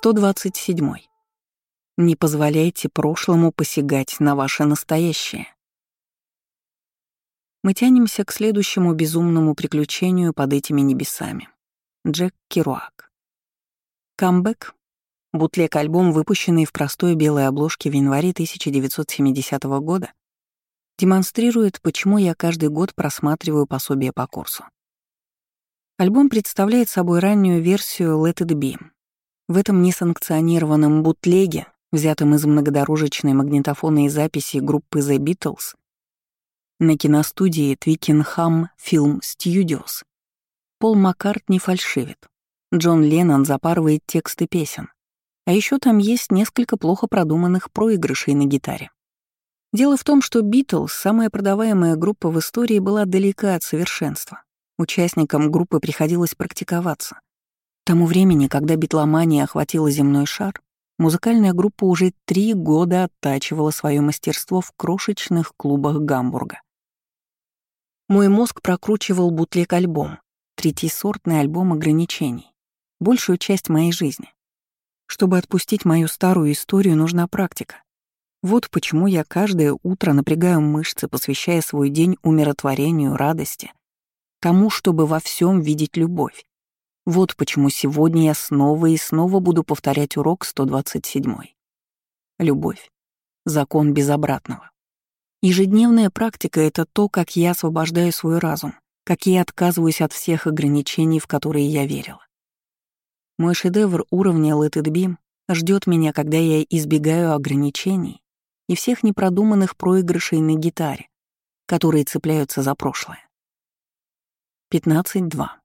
127. Не позволяйте прошлому посягать на ваше настоящее. Мы тянемся к следующему безумному приключению под этими небесами. Джек Керуак. Камбэк. Бутлег-альбом, выпущенный в простой белой обложке в январе 1970 года, демонстрирует, почему я каждый год просматриваю пособие по курсу. Альбом представляет собой раннюю версию Let It Be. В этом несанкционированном бутлеге, взятом из многодорожечной магнитофонной записи группы The Beatles на киностудии Twickenham Film Studios, Пол Маккартни фальшивит, Джон Леннон запарывает тексты песен, а еще там есть несколько плохо продуманных проигрышей на гитаре. Дело в том, что Beatles, самая продаваемая группа в истории, была далека от совершенства. Участникам группы приходилось практиковаться. К тому времени, когда битломания охватила земной шар, музыкальная группа уже 3 года оттачивала свое мастерство в крошечных клубах Гамбурга. Мой мозг прокручивал бутлег-альбом, третьесортный альбом ограничений, большую часть моей жизни. Чтобы отпустить мою старую историю, нужна практика. Вот почему я каждое утро напрягаю мышцы, посвящая свой день умиротворению, радости, тому, чтобы во всем видеть любовь. Вот почему сегодня я снова и снова буду повторять урок 127. Любовь. Закон без обратного. Ежедневная практика — это то, как я освобождаю свой разум, как я отказываюсь от всех ограничений, в которые я верила. Мой шедевр уровня Let It Be ждет меня, когда я избегаю ограничений и всех непродуманных проигрышей на гитаре, которые цепляются за прошлое. 15.2.